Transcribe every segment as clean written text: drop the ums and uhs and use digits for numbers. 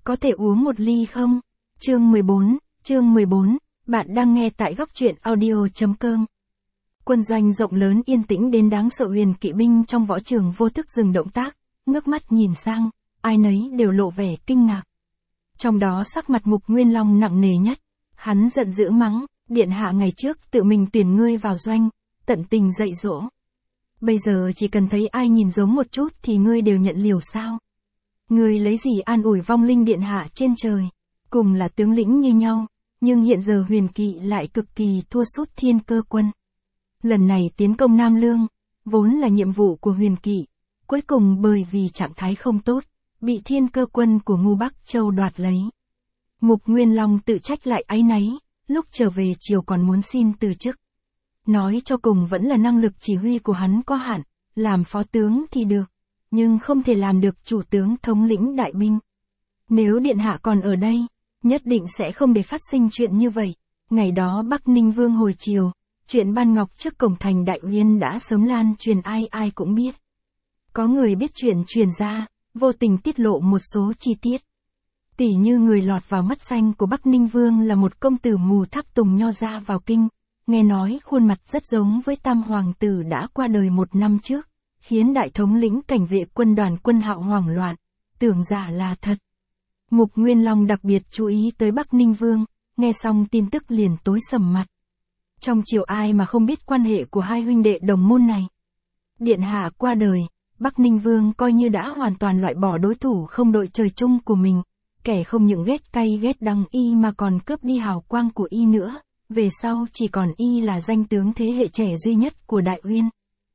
có thể uống một ly không? Chương 14, bạn đang nghe tại góc truyện audio.com. Quân doanh rộng lớn yên tĩnh đến đáng sợ, Huyền kỵ binh trong võ trường vô thức dừng động tác, ngước mắt nhìn sang, ai nấy đều lộ vẻ kinh ngạc. Trong đó sắc mặt Mục Nguyên Long nặng nề nhất, hắn giận dữ mắng, điện hạ ngày trước tự mình tuyển ngươi vào doanh, tận tình dạy dỗ. Bây giờ chỉ cần thấy ai nhìn giống một chút thì ngươi đều nhận liều sao? Ngươi lấy gì an ủi vong linh điện hạ trên trời? Cùng là tướng lĩnh như nhau, nhưng hiện giờ Huyền kỵ lại cực kỳ thua sút Thiên Cơ quân. Lần này tiến công Nam Lương, vốn là nhiệm vụ của Huyền kỵ, cuối cùng bởi vì trạng thái không tốt, bị Thiên Cơ quân của Ngu Bắc Châu đoạt lấy. Mục Nguyên Long tự trách lại áy náy, lúc trở về chiều còn muốn xin từ chức. Nói cho cùng vẫn là năng lực chỉ huy của hắn có hạn, làm phó tướng thì được, nhưng không thể làm được chủ tướng thống lĩnh đại binh. Nếu điện hạ còn ở đây, nhất định sẽ không để phát sinh chuyện như vậy. Ngày đó Bắc Ninh Vương hồi chiều, chuyện Ban Ngọc trước cổng thành Đại Uyên đã sớm lan truyền, ai ai cũng biết. Có người biết chuyện truyền ra, vô tình tiết lộ một số chi tiết. Tỉ như người lọt vào mắt xanh của Bắc Ninh Vương là một công tử mù tháp tùng nho ra vào kinh, nghe nói khuôn mặt rất giống với Tam Hoàng tử đã qua đời 1 năm trước, khiến đại thống lĩnh cảnh vệ quân đoàn Quân Hạo hoảng loạn, tưởng giả là thật. Mục Nguyên Long đặc biệt chú ý tới Bắc Ninh Vương, nghe xong tin tức liền tối sầm mặt. Trong triều ai mà không biết quan hệ của hai huynh đệ đồng môn này. Điện hạ qua đời, Bắc Ninh Vương coi như đã hoàn toàn loại bỏ đối thủ không đội trời chung của mình, kẻ không những ghét cay ghét đắng y mà còn cướp đi hào quang của y nữa, về sau chỉ còn y là danh tướng thế hệ trẻ duy nhất của Đại Uyên.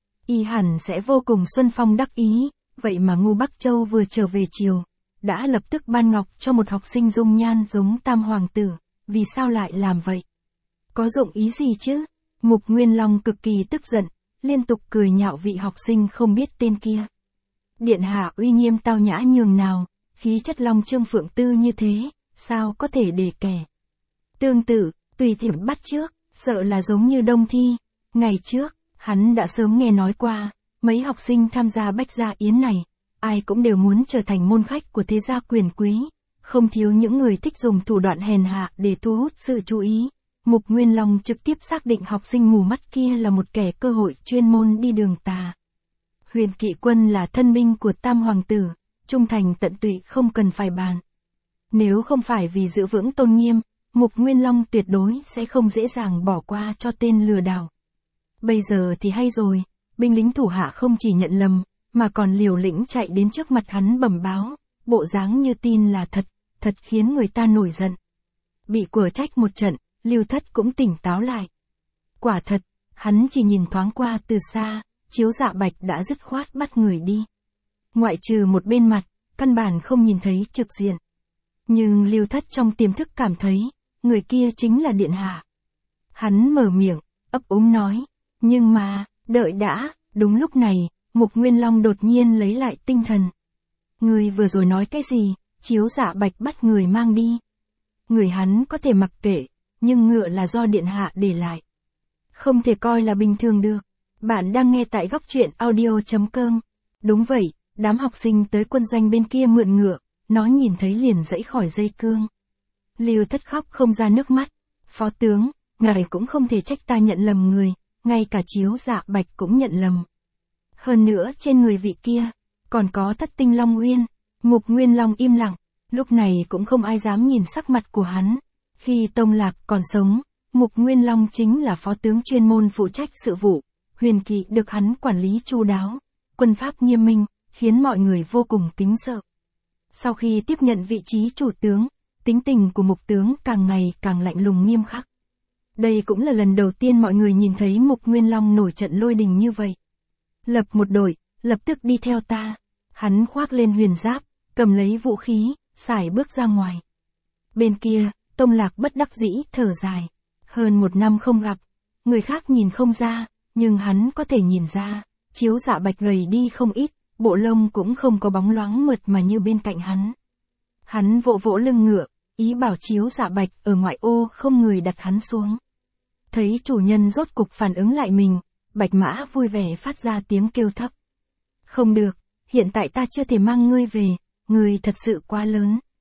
Y hẳn sẽ vô cùng xuân phong đắc ý, vậy mà Ngu Bắc Châu vừa trở về triều, đã lập tức ban ngọc cho một học sinh dung nhan giống Tam Hoàng tử, vì sao lại làm vậy? Có dụng ý gì chứ? Mục Nguyên Long cực kỳ tức giận, liên tục cười nhạo vị học sinh không biết tên kia. Điện hạ uy nghiêm tao nhã nhường nào, khí chất long trương phượng tư như thế, sao có thể để kẻ tương tự, tùy tiện bắt chước, sợ là giống như Đông Thi. Ngày trước, hắn đã sớm nghe nói qua, mấy học sinh tham gia Bách Gia Yến này, ai cũng đều muốn trở thành môn khách của thế gia quyền quý, không thiếu những người thích dùng thủ đoạn hèn hạ để thu hút sự chú ý. Mục Nguyên Long trực tiếp xác định học sinh mù mắt kia là một kẻ cơ hội chuyên môn đi đường tà. Huyền kỵ quân là thân binh của Tam Hoàng tử, trung thành tận tụy không cần phải bàn. Nếu không phải vì giữ vững tôn nghiêm, Mục Nguyên Long tuyệt đối sẽ không dễ dàng bỏ qua cho tên lừa đảo. Bây giờ thì hay rồi, binh lính thủ hạ không chỉ nhận lầm, mà còn liều lĩnh chạy đến trước mặt hắn bẩm báo, bộ dáng như tin là thật, thật khiến người ta nổi giận. Bị quở trách một trận, Lưu Thất cũng tỉnh táo lại. Quả thật, hắn chỉ nhìn thoáng qua từ xa, Chiếu Dạ Bạch đã dứt khoát bắt người đi. Ngoại trừ một bên mặt, căn bản không nhìn thấy trực diện. Nhưng Lưu Thất trong tiềm thức cảm thấy, người kia chính là điện hạ. Hắn mở miệng, ấp úng nói, nhưng mà, đợi đã. Đúng lúc này, Mục Nguyên Long đột nhiên lấy lại tinh thần. Người vừa rồi nói cái gì? Chiếu Dạ Bạch bắt người mang đi. Người hắn có thể mặc kệ, nhưng ngựa là do điện hạ để lại. Không thể coi là bình thường được. Bạn đang nghe tại góc truyện audio.com. Đúng vậy, đám học sinh tới quân doanh bên kia mượn ngựa, nó nhìn thấy liền giãy khỏi dây cương. Lưu Thất khóc không ra nước mắt. Phó tướng, ngài cũng không thể trách ta nhận lầm người, ngay cả Chiếu Dạ Bạch cũng nhận lầm. Hơn nữa trên người vị kia, còn có Thất Tinh Long Uyên. Mục Nguyên Long im lặng, lúc này cũng không ai dám nhìn sắc mặt của hắn. Khi Tông Lạc còn sống, Mục Nguyên Long chính là phó tướng chuyên môn phụ trách sự vụ, Huyền kỵ được hắn quản lý chu đáo, quân pháp nghiêm minh, khiến mọi người vô cùng kính sợ. Sau khi tiếp nhận vị trí chủ tướng, tính tình của Mục tướng càng ngày càng lạnh lùng nghiêm khắc. Đây cũng là lần đầu tiên mọi người nhìn thấy Mục Nguyên Long nổi trận lôi đình như vậy. Lập một đội, lập tức đi theo ta. Hắn khoác lên huyền giáp, cầm lấy vũ khí, sải bước ra ngoài. Bên kia, Tông Lạc bất đắc dĩ thở dài. Hơn 1 năm không gặp, người khác nhìn không ra, nhưng hắn có thể nhìn ra, Chiếu Dạ Bạch gầy đi không ít, bộ lông cũng không có bóng loáng mượt mà như bên cạnh hắn. Hắn vỗ vỗ lưng ngựa, ý bảo Chiếu Dạ Bạch ở ngoại ô không người đặt hắn xuống. Thấy chủ nhân rốt cục phản ứng lại mình, Bạch Mã vui vẻ phát ra tiếng kêu thấp. Không được, hiện tại ta chưa thể mang ngươi về, ngươi thật sự quá lớn.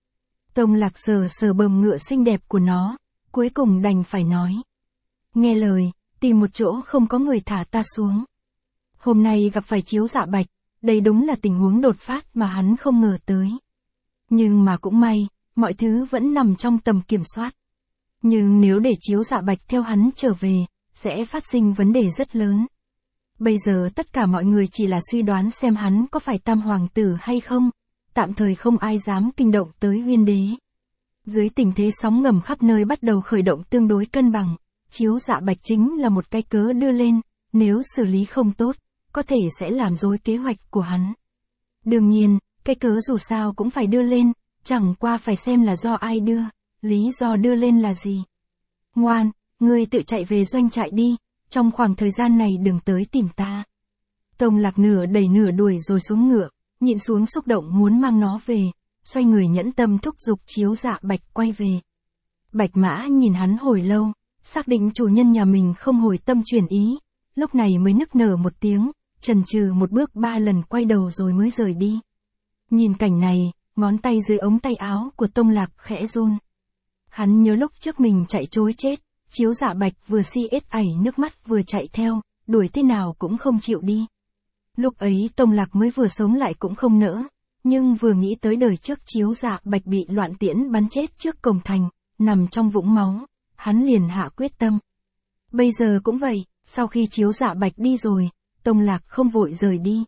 Tông Lạc sờ sờ bờm ngựa xinh đẹp của nó, cuối cùng đành phải nói. Nghe lời, tìm một chỗ không có người thả ta xuống. Hôm nay gặp phải Chiếu Dạ Bạch, đây đúng là tình huống đột phát mà hắn không ngờ tới. Nhưng mà cũng may, mọi thứ vẫn nằm trong tầm kiểm soát. Nhưng nếu để Chiếu Dạ Bạch theo hắn trở về, sẽ phát sinh vấn đề rất lớn. Bây giờ tất cả mọi người chỉ là suy đoán xem hắn có phải tam hoàng tử hay không, tạm thời không ai dám kinh động tới Uyên Đế. Dưới tình thế sóng ngầm khắp nơi bắt đầu khởi động tương đối cân bằng, Chiếu Dạ Bạch chính là một cái cớ đưa lên, nếu xử lý không tốt, có thể sẽ làm rối kế hoạch của hắn. Đương nhiên, cái cớ dù sao cũng phải đưa lên, chẳng qua phải xem là do ai đưa, lý do đưa lên là gì. Ngoan, ngươi tự chạy về doanh trại đi, trong khoảng thời gian này đừng tới tìm ta. Tông Lạc nửa đẩy nửa đuổi rồi xuống ngựa, nhịn xuống xúc động muốn mang nó về, xoay người nhẫn tâm thúc giục Chiếu Dạ Bạch quay về. Bạch Mã nhìn hắn hồi lâu, xác định chủ nhân nhà mình không hồi tâm chuyển ý, lúc này mới nức nở một tiếng, chần chừ một bước 3 lần quay đầu rồi mới rời đi. Nhìn cảnh này, ngón tay dưới ống tay áo của Tông Lạc khẽ run. Hắn nhớ lúc trước mình chạy trối chết, Chiếu Dạ Bạch vừa si ết ảy nước mắt vừa chạy theo, đuổi thế nào cũng không chịu đi. Lúc ấy Tông Lạc mới vừa sống lại cũng không nỡ, nhưng vừa nghĩ tới đời trước Chiếu Dạ Bạch bị loạn tiễn bắn chết trước cổng thành, nằm trong vũng máu, hắn liền hạ quyết tâm. Bây giờ cũng vậy, sau khi Chiếu Dạ Bạch đi rồi, Tông Lạc không vội rời đi.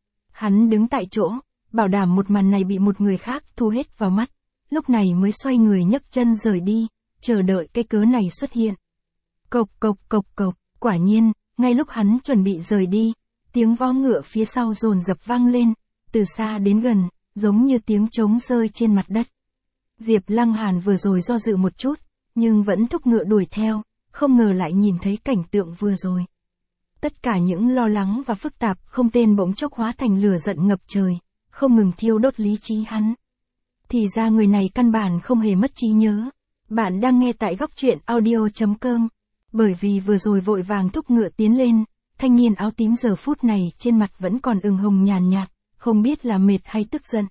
Hắn đứng tại chỗ, bảo đảm một màn này bị một người khác thu hết vào mắt, lúc này mới xoay người nhấc chân rời đi, chờ đợi cái cớ này xuất hiện. Cộc cộc cộc cộc, quả nhiên, ngay lúc hắn chuẩn bị rời đi, tiếng vó ngựa phía sau dồn dập vang lên, từ xa đến gần, giống như tiếng trống rơi trên mặt đất. Diệp Lăng Hàn vừa rồi do dự một chút, nhưng vẫn thúc ngựa đuổi theo, không ngờ lại nhìn thấy cảnh tượng vừa rồi. Tất cả những lo lắng và phức tạp không tên bỗng chốc hóa thành lửa giận ngập trời, không ngừng thiêu đốt lý trí hắn. Thì ra người này căn bản không hề mất trí nhớ. Bạn đang nghe tại góc truyện audio.com. Bởi vì vừa rồi vội vàng thúc ngựa tiến lên, thanh niên áo tím giờ phút này trên mặt vẫn còn ửng hồng nhàn nhạt, không biết là mệt hay tức giận.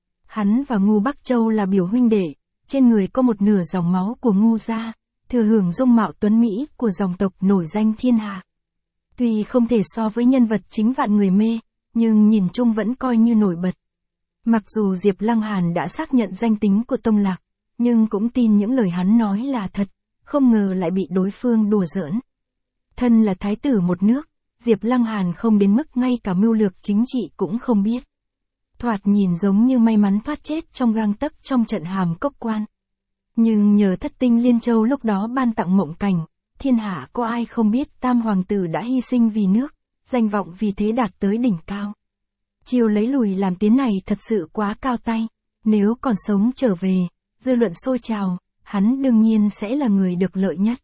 Hắn và Ngu Bắc Châu là biểu huynh đệ, trên người có một nửa dòng máu của Ngu gia, thừa hưởng dung mạo tuấn mỹ của dòng tộc nổi danh thiên hạ. Tuy không thể so với nhân vật chính vạn người mê, nhưng nhìn chung vẫn coi như nổi bật. Mặc dù Diệp Lăng Hàn đã xác nhận danh tính của Tông Lạc, nhưng cũng tin những lời hắn nói là thật, không ngờ lại bị đối phương đùa giỡn. Thân là thái tử một nước, Diệp Lăng Hàn không đến mức ngay cả mưu lược chính trị cũng không biết. Thoạt nhìn giống như may mắn thoát chết trong gang tấc trong trận Hàm Cốc Quan. Nhưng nhờ Thất Tinh Liên Châu lúc đó ban tặng mộng cảnh, thiên hạ có ai không biết tam hoàng tử đã hy sinh vì nước, danh vọng vì thế đạt tới đỉnh cao. Chiều lấy lùi làm tiến này thật sự quá cao tay, nếu còn sống trở về, dư luận sôi trào, hắn đương nhiên sẽ là người được lợi nhất.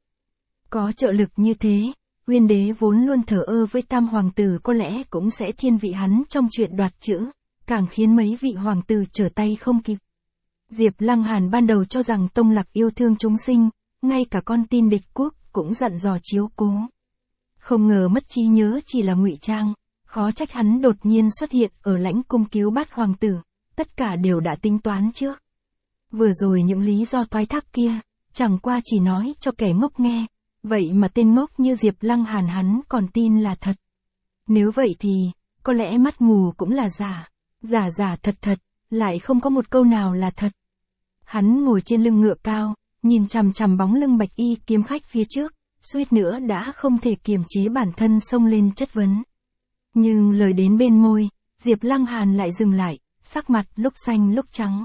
Có trợ lực như thế, Uyên Đế vốn luôn thờ ơ với tam hoàng tử có lẽ cũng sẽ thiên vị hắn trong chuyện đoạt chữ, càng khiến mấy vị hoàng tử trở tay không kịp. Diệp Lăng Hàn ban đầu cho rằng Tông Lạc yêu thương chúng sinh, ngay cả con tin địch quốc cũng dặn dò chiếu cố. Không ngờ mất trí nhớ chỉ là ngụy trang, khó trách hắn đột nhiên xuất hiện ở lãnh cung cứu Bát hoàng tử, tất cả đều đã tính toán trước. Vừa rồi những lý do thoái thác kia, chẳng qua chỉ nói cho kẻ ngốc nghe, vậy mà tên ngốc như Diệp Lăng Hàn hắn còn tin là thật. Nếu vậy thì, có lẽ mắt mù cũng là giả, giả thật thật, lại không có một câu nào là thật. Hắn ngồi trên lưng ngựa cao, nhìn chằm chằm bóng lưng bạch y kiếm khách phía trước, suýt nữa đã không thể kiềm chế bản thân xông lên chất vấn. Nhưng lời đến bên môi, Diệp Lăng Hàn lại dừng lại, sắc mặt lúc xanh lúc trắng.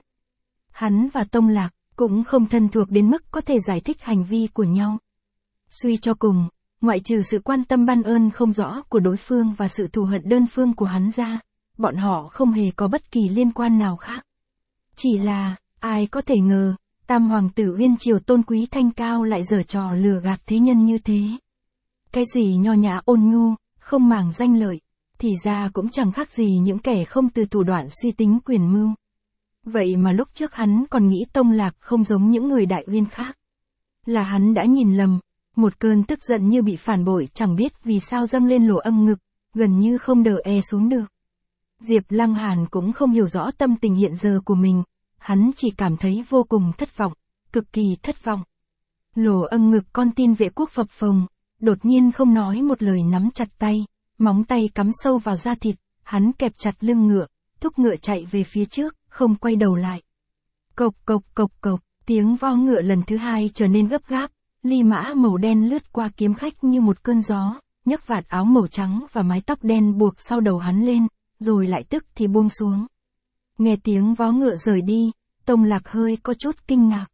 Hắn và Tông Lạc cũng không thân thuộc đến mức có thể giải thích hành vi của nhau. Suy cho cùng, ngoại trừ sự quan tâm ban ơn không rõ của đối phương và sự thù hận đơn phương của hắn ra, bọn họ không hề có bất kỳ liên quan nào khác. Chỉ là, ai có thể ngờ, tam hoàng tử Uyên Triều tôn quý thanh cao lại giở trò lừa gạt thế nhân như thế. Cái gì nho nhã ôn nhu, không màng danh lợi, thì ra cũng chẳng khác gì những kẻ không từ thủ đoạn suy tính quyền mưu. Vậy mà lúc trước hắn còn nghĩ Tông Lạc không giống những người đại uyên khác. Là hắn đã nhìn lầm, một cơn tức giận như bị phản bội chẳng biết vì sao dâng lên lỗ âm ngực, gần như không đờ xuống được. Diệp Lăng Hàn cũng không hiểu rõ tâm tình hiện giờ của mình, hắn chỉ cảm thấy vô cùng thất vọng, cực kỳ thất vọng. Lồ âng ngực con tin vệ quốc phập phồng, đột nhiên không nói một lời nắm chặt tay, móng tay cắm sâu vào da thịt, hắn kẹp chặt lưng ngựa, thúc ngựa chạy về phía trước, không quay đầu lại. Cộc cộc cộc cộc, tiếng vo ngựa lần thứ hai trở nên gấp gáp, ly mã màu đen lướt qua kiếm khách như một cơn gió, nhấc vạt áo màu trắng và mái tóc đen buộc sau đầu hắn lên, rồi lại tức thì buông xuống. Nghe tiếng vó ngựa rời đi, Tông Lạc hơi có chút kinh ngạc.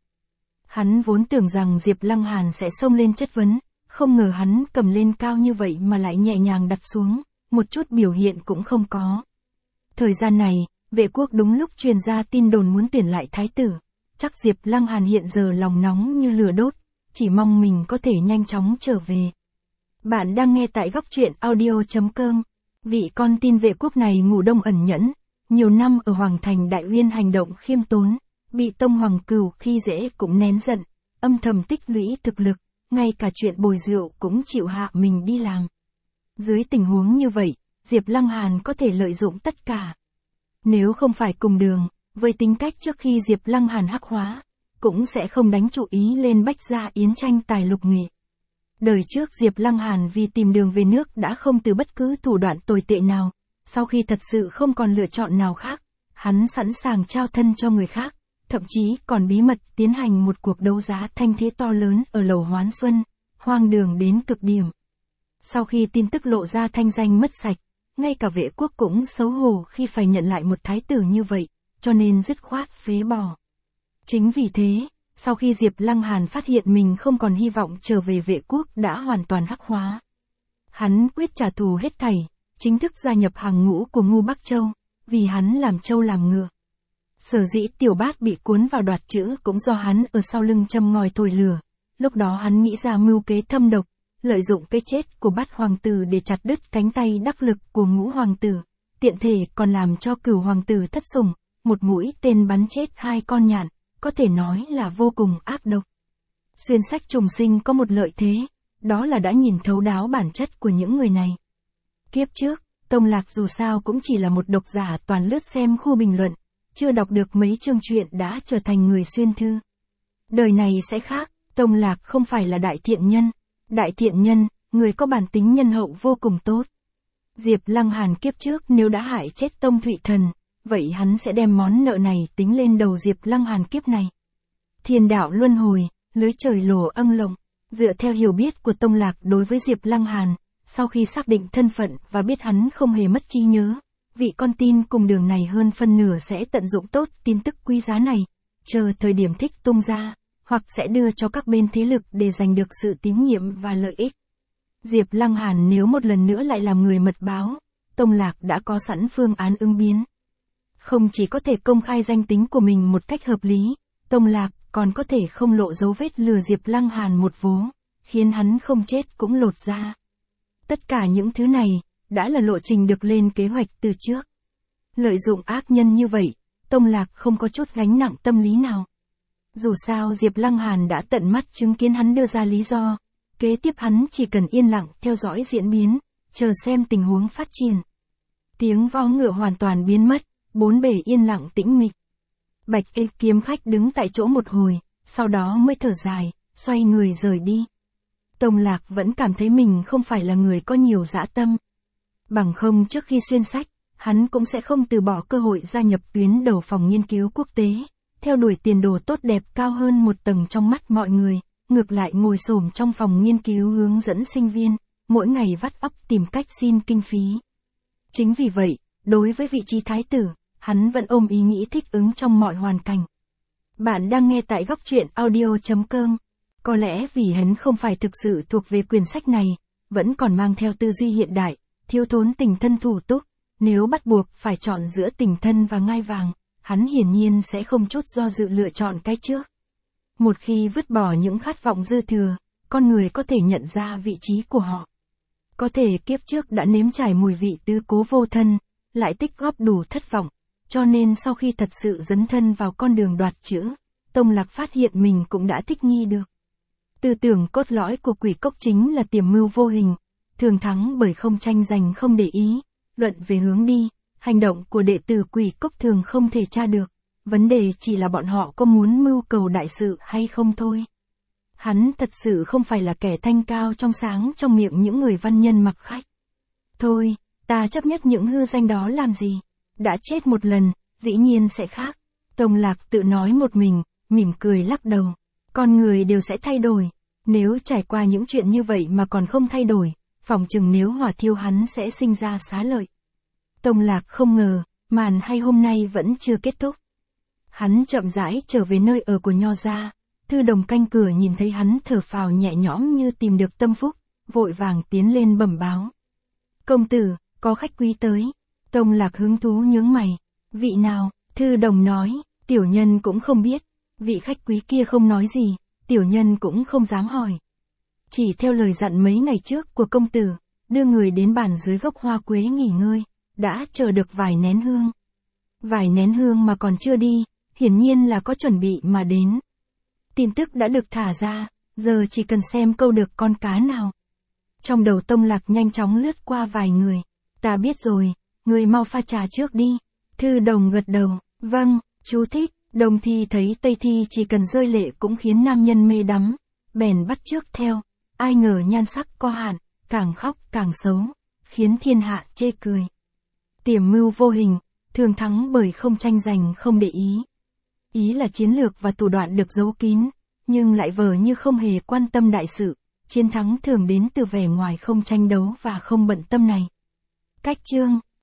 Hắn vốn tưởng rằng Diệp Lăng Hàn sẽ xông lên chất vấn, không ngờ hắn cầm lên cao như vậy mà lại nhẹ nhàng đặt xuống, một chút biểu hiện cũng không có. Thời gian này, vệ quốc đúng lúc truyền ra tin đồn muốn tuyển lại thái tử, chắc Diệp Lăng Hàn hiện giờ lòng nóng như lửa đốt, chỉ mong mình có thể nhanh chóng trở về. Bạn đang nghe tại góc truyện audio.com. Vị con tin vệ quốc này ngủ đông ẩn nhẫn, nhiều năm ở Hoàng Thành Đại Uyên hành động khiêm tốn, bị Tông Hoàng Cửu khi dễ cũng nén giận, âm thầm tích lũy thực lực, ngay cả chuyện bồi rượu cũng chịu hạ mình đi làm. Dưới tình huống như vậy, Diệp Lăng Hàn có thể lợi dụng tất cả. Nếu không phải cùng đường, với tính cách trước khi Diệp Lăng Hàn hắc hóa, cũng sẽ không đánh chú ý lên Bách Gia Yến tranh tài lục nghệ. Đời trước Diệp Lăng Hàn vì tìm đường về nước đã không từ bất cứ thủ đoạn tồi tệ nào, sau khi thật sự không còn lựa chọn nào khác, hắn sẵn sàng trao thân cho người khác, thậm chí còn bí mật tiến hành một cuộc đấu giá thanh thế to lớn ở lầu Hoán Xuân, hoang đường đến cực điểm. Sau khi tin tức lộ ra thanh danh mất sạch, ngay cả vệ quốc cũng xấu hổ khi phải nhận lại một thái tử như vậy, cho nên dứt khoát phế bỏ. Chính vì thế, sau khi Diệp Lăng Hàn phát hiện mình không còn hy vọng trở về vệ quốc đã hoàn toàn hắc hóa. Hắn quyết trả thù hết thảy, chính thức gia nhập hàng ngũ của Ngu Bắc Châu, vì hắn làm trâu làm ngựa. Sở dĩ Tiểu Bát bị cuốn vào đoạt chữ cũng do hắn ở sau lưng châm ngòi thổi lửa, lúc đó hắn nghĩ ra mưu kế thâm độc, lợi dụng cái chết của Bát hoàng tử để chặt đứt cánh tay đắc lực của Ngũ hoàng tử, tiện thể còn làm cho Cửu hoàng tử thất sủng, một mũi tên bắn chết 2 con nhạn, có thể nói là vô cùng ác độc. Xuyên sách trùng sinh có một lợi thế, đó là đã nhìn thấu đáo bản chất của những người này. Kiếp trước, Tông Lạc dù sao cũng chỉ là một độc giả toàn lướt xem khu bình luận, chưa đọc được mấy chương truyện đã trở thành người xuyên thư. Đời này sẽ khác, Tông Lạc không phải là đại thiện nhân. Đại thiện nhân, người có bản tính nhân hậu vô cùng tốt. Diệp Lăng Hàn kiếp trước nếu đã hại chết Tông Thụy Thần, vậy hắn sẽ đem món nợ này tính lên đầu Diệp Lăng Hàn kiếp này. Thiên đạo luân hồi, lưới trời lồ âng lộng, dựa theo hiểu biết của Tông Lạc đối với Diệp Lăng Hàn, sau khi xác định thân phận và biết hắn không hề mất trí nhớ, vị con tin cùng đường này hơn phân nửa sẽ tận dụng tốt tin tức quý giá này, chờ thời điểm thích tung ra, hoặc sẽ đưa cho các bên thế lực để giành được sự tín nhiệm và lợi ích. Diệp Lăng Hàn nếu một lần nữa lại làm người mật báo, Tông Lạc đã có sẵn phương án ứng biến. Không chỉ có thể công khai danh tính của mình một cách hợp lý, Tông Lạc còn có thể không lộ dấu vết lừa Diệp Lăng Hàn một vố, khiến hắn không chết cũng lột da. Tất cả những thứ này, đã là lộ trình được lên kế hoạch từ trước. Lợi dụng ác nhân như vậy, Tông Lạc không có chút gánh nặng tâm lý nào. Dù sao Diệp Lăng Hàn đã tận mắt chứng kiến hắn đưa ra lý do, kế tiếp hắn chỉ cần yên lặng theo dõi diễn biến, chờ xem tình huống phát triển. Tiếng vó ngựa hoàn toàn biến mất, bốn bề yên lặng tĩnh mịch. Bạch Y kiếm khách đứng tại chỗ một hồi, sau đó mới thở dài, xoay người rời đi. Tông Lạc vẫn cảm thấy mình không phải là người có nhiều dã tâm. Bằng không trước khi xuyên sách, hắn cũng sẽ không từ bỏ cơ hội gia nhập tuyến đầu phòng nghiên cứu quốc tế, theo đuổi tiền đồ tốt đẹp cao hơn một tầng trong mắt mọi người, ngược lại ngồi xổm trong phòng nghiên cứu hướng dẫn sinh viên, mỗi ngày vắt óc tìm cách xin kinh phí. Chính vì vậy, đối với vị trí thái tử, hắn vẫn ôm ý nghĩ thích ứng trong mọi hoàn cảnh. Bạn đang nghe tại góc truyện audio.com. Có lẽ vì hắn không phải thực sự thuộc về quyển sách này, vẫn còn mang theo tư duy hiện đại, thiếu thốn tình thân thủ túc, nếu bắt buộc phải chọn giữa tình thân và ngai vàng, hắn hiển nhiên sẽ không chút do dự lựa chọn cái trước. Một khi vứt bỏ những khát vọng dư thừa, con người có thể nhận ra vị trí của họ. Có thể kiếp trước đã nếm trải mùi vị tứ cố vô thân, lại tích góp đủ thất vọng, cho nên sau khi thật sự dấn thân vào con đường đoạt chữ, Tông Lạc phát hiện mình cũng đã thích nghi được. Tư tưởng cốt lõi của Quỷ Cốc chính là tiềm mưu vô hình, thường thắng bởi không tranh giành không để ý, luận về hướng đi, hành động của đệ tử Quỷ Cốc thường không thể tra được, vấn đề chỉ là bọn họ có muốn mưu cầu đại sự hay không thôi. Hắn thật sự không phải là kẻ thanh cao trong sáng trong miệng những người văn nhân mặc khách. Thôi, ta chấp nhất những hư danh đó làm gì? Đã chết một lần, dĩ nhiên sẽ khác. Tông Lạc tự nói một mình, mỉm cười lắc đầu. Con người đều sẽ thay đổi. Nếu trải qua những chuyện như vậy mà còn không thay đổi, phỏng chừng nếu hỏa thiêu hắn sẽ sinh ra xá lợi. Tông Lạc không ngờ, màn hay hôm nay vẫn chưa kết thúc. Hắn chậm rãi trở về nơi ở của Nho gia. Thư Đồng canh cửa nhìn thấy hắn thở phào nhẹ nhõm như tìm được tâm phúc, vội vàng tiến lên bẩm báo. Công tử, có khách quý tới. Tông Lạc hứng thú nhướng mày. Vị nào? Thư Đồng nói, tiểu nhân cũng không biết. Vị khách quý kia không nói gì, tiểu nhân cũng không dám hỏi. Chỉ theo lời dặn mấy ngày trước của công tử, đưa người đến bàn dưới gốc hoa quế nghỉ ngơi, đã chờ được vài nén hương. Vài nén hương mà còn chưa đi, hiển nhiên là có chuẩn bị mà đến. Tin tức đã được thả ra, giờ chỉ cần xem câu được con cá nào. Trong đầu Tông Lạc nhanh chóng lướt qua vài người. Ta biết rồi, người mau pha trà trước đi. Thư Đồng gật đầu, vâng, chú thích. Đồng Thi thấy Tây Thi chỉ cần rơi lệ cũng khiến nam nhân mê đắm, bèn bắt chước theo. Ai ngờ nhan sắc có hạn, càng khóc càng xấu, khiến thiên hạ chê cười. Tiềm mưu vô hình, thường thắng bởi không tranh giành không để ý. Ý là chiến lược và thủ đoạn được giấu kín, nhưng lại vờ như không hề quan tâm đại sự. Chiến thắng thường đến từ vẻ ngoài không tranh đấu và không bận tâm này. Cách chương